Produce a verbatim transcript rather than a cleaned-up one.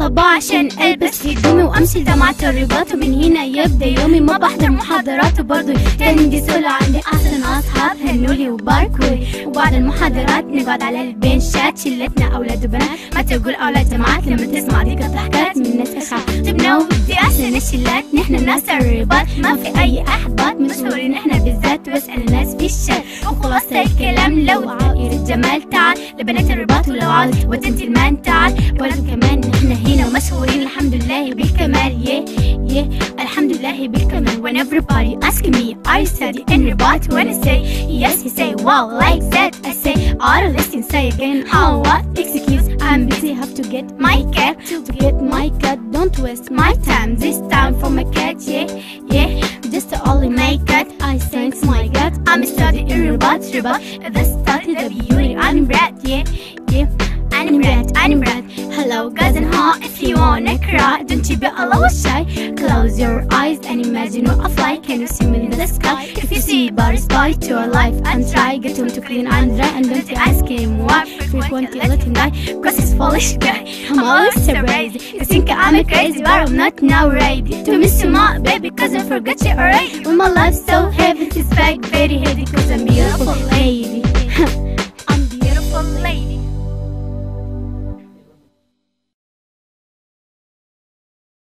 صباح عشان البس هدومي وامشي لجامعة الرباط، ومن هنا يبدا يومي. ما بحضر محاضرات وبرضه تاني سولو، عندي احسن اصحاب هنولي وباركوي. وبعد المحاضرات نقعد على البنشات، شلتنا اولاد وبنات، ما تقول اولاد جامعات لما تسمع ديك الضحكات من ناس اشعار. تبنو دي احسن الشلات، نحن ناس الرباط، ما في اي احباط، مشهورين احنا بالذات، واسال الناس في الشات. وخلاصة الكلام لو عائر الجمال تعال لبنات الرباط، ولو عاوز وتنتي المان تعال. برضه كمان نحن هنا ومشهورين الحمد لله بالكمال. يه يه الحمد لله بالكمال. When everybody ask me I study in Rabat, when I say yes he say wow like that. I say I listen say again how what excuse I'm busy have to get my cat to get my cat. Don't waste my time this time for my cat. Yeah yeah just only my cat. I thanks my God I'm studying in Rabat Rabat. The study the beauty I'm brat. Yeah yeah I'm red, I'm red. Hello guys and how if you wanna cry, don't you be alone shy. Close your eyes and imagine what I fly. Can you see me in the sky? If you see bars by to your life and try, get him to clean and dry and don't ask him why. Frequently let him die cause he's foolish guy. I'm always so crazy. You think I'm crazy but I'm not now ready to miss you my baby cause I forgot you already. When my life's so heavy it's back very heavy cause I'm